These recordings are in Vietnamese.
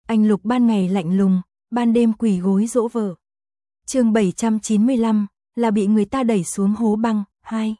Anh Lục ban ngày lạnh lùng, ban đêm quỳ gối dỗ vợ. Chương 795 là bị người ta đẩy xuống hố băng 2.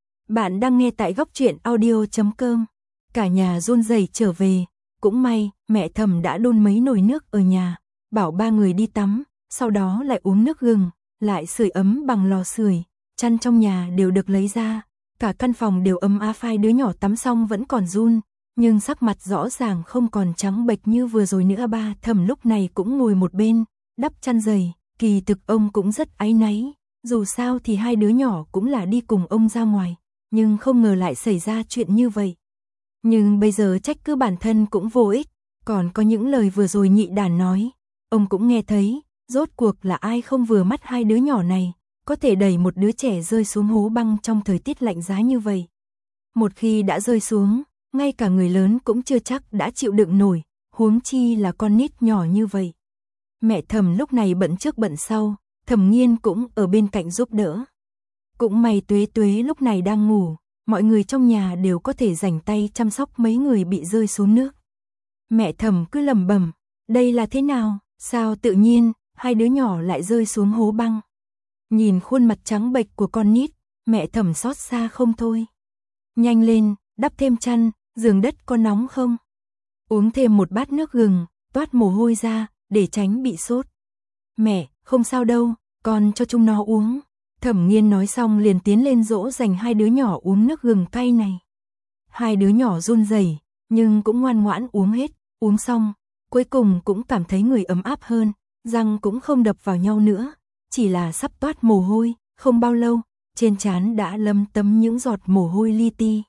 Bạn đang nghe tại góc truyện audio.com. Cả nhà run rẩy trở về, cũng may mẹ Thẩm đã đun mấy nồi nước ở nhà, bảo ba người đi tắm, sau đó lại uống nước gừng, lại sưởi ấm bằng lò sưởi, chăn trong nhà đều được lấy ra, cả căn phòng đều ấm áp. Hai đứa nhỏ tắm xong vẫn còn run, nhưng sắc mặt rõ ràng không còn trắng bệch như vừa rồi nữa. Ba Thẩm lúc này cũng ngồi một bên, đắp chăn dày, kỳ thực ông cũng rất áy náy, dù sao thì hai đứa nhỏ cũng là đi cùng ông ra ngoài, nhưng không ngờ lại xảy ra chuyện như vậy. Nhưng bây giờ trách cứ bản thân cũng vô ích, còn có những lời vừa rồi nhị đàn nói, ông cũng nghe thấy, rốt cuộc là ai không vừa mắt hai đứa nhỏ này, có thể đẩy một đứa trẻ rơi xuống hố băng trong thời tiết lạnh giá như vậy. Một khi đã rơi xuống, ngay cả người lớn cũng chưa chắc đã chịu đựng nổi, huống chi là con nít nhỏ như vậy. Mẹ Thẩm lúc này bận trước bận sau, Thẩm Nghiên cũng ở bên cạnh giúp đỡ. Cũng may Tuế Tuế lúc này đang ngủ, mọi người trong nhà đều có thể rảnh tay chăm sóc mấy người bị rơi xuống nước. Mẹ Thẩm cứ lẩm bẩm, đây là thế nào, sao tự nhiên hai đứa nhỏ lại rơi xuống hố băng. Nhìn khuôn mặt trắng bệch của con nít, mẹ Thẩm xót xa không thôi. Nhanh lên, đắp thêm chăn, giường đất có nóng không? Uống thêm một bát nước gừng, toát mồ hôi ra, để tránh bị sốt. Mẹ, không sao đâu, con cho chúng nó uống. Thẩm Nghiên nói xong liền tiến lên dỗ dành hai đứa nhỏ uống nước gừng cay này. Hai đứa nhỏ run rẩy, nhưng cũng ngoan ngoãn uống hết, uống xong, cuối cùng cũng cảm thấy người ấm áp hơn, răng cũng không đập vào nhau nữa, chỉ là sắp toát mồ hôi, không bao lâu, trên trán đã lấm tấm những giọt mồ hôi li ti.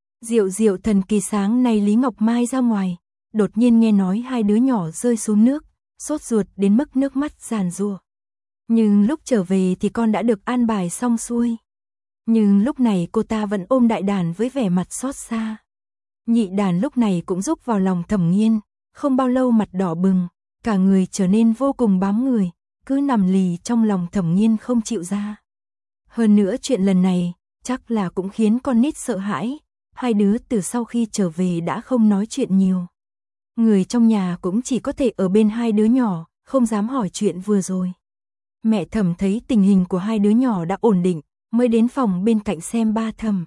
Diệu thần kỳ, sáng nay Lý Ngọc Mai ra ngoài, đột nhiên nghe nói hai đứa nhỏ rơi xuống nước, sốt ruột đến mức nước mắt giàn giụa. Nhưng lúc trở về thì con đã được an bài xong xuôi. Nhưng lúc này cô ta vẫn ôm đại đàn với vẻ mặt xót xa. Nhị đàn lúc này cũng rúc vào lòng Thẩm Nghiên, không bao lâu mặt đỏ bừng, cả người trở nên vô cùng bám người, cứ nằm lì trong lòng Thẩm Nghiên không chịu ra. Hơn nữa chuyện lần này, chắc là cũng khiến con nít sợ hãi, hai đứa từ sau khi trở về đã không nói chuyện nhiều. Người trong nhà cũng chỉ có thể ở bên hai đứa nhỏ, không dám hỏi chuyện vừa rồi. Mẹ Thẩm thấy tình hình của hai đứa nhỏ đã ổn định, mới đến phòng bên cạnh xem ba Thẩm.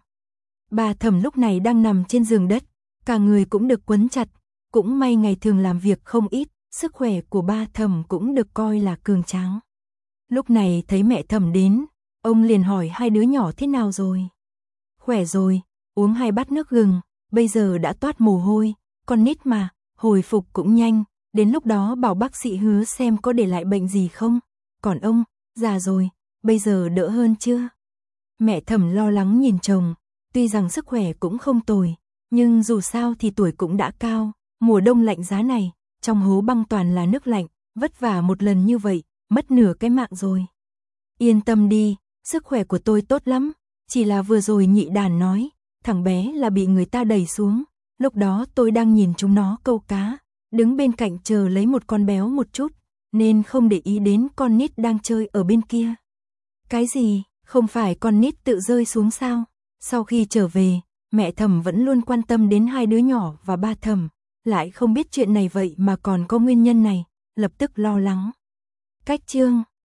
Ba Thẩm lúc này đang nằm trên giường đất, cả người cũng được quấn chặt, cũng may ngày thường làm việc không ít, sức khỏe của ba Thẩm cũng được coi là cường tráng. Lúc này thấy mẹ Thẩm đến, ông liền hỏi hai đứa nhỏ thế nào rồi. Khỏe rồi, uống 2 bát nước gừng, bây giờ đã toát mồ hôi, con nít mà, hồi phục cũng nhanh, đến lúc đó bảo bác sĩ hứa xem có để lại bệnh gì không. Còn ông, già rồi, bây giờ đỡ hơn chưa? Mẹ Thẩm lo lắng nhìn chồng, tuy rằng sức khỏe cũng không tồi, nhưng dù sao thì tuổi cũng đã cao, mùa đông lạnh giá này, trong hố băng toàn là nước lạnh, vất vả một lần như vậy, mất nửa cái mạng rồi. Yên tâm đi, sức khỏe của tôi tốt lắm, chỉ là vừa rồi nhị đàn nói, thằng bé là bị người ta đẩy xuống, lúc đó tôi đang nhìn chúng nó câu cá, đứng bên cạnh chờ lấy một con béo một chút, nên không để ý đến con nít đang chơi ở bên kia. Cái gì, không phải con nít tự rơi xuống sao? Sau khi trở về, mẹ Thẩm vẫn luôn quan tâm đến hai đứa nhỏ và ba Thẩm, lại không biết chuyện này vậy mà còn có nguyên nhân này, lập tức lo lắng. Cách chương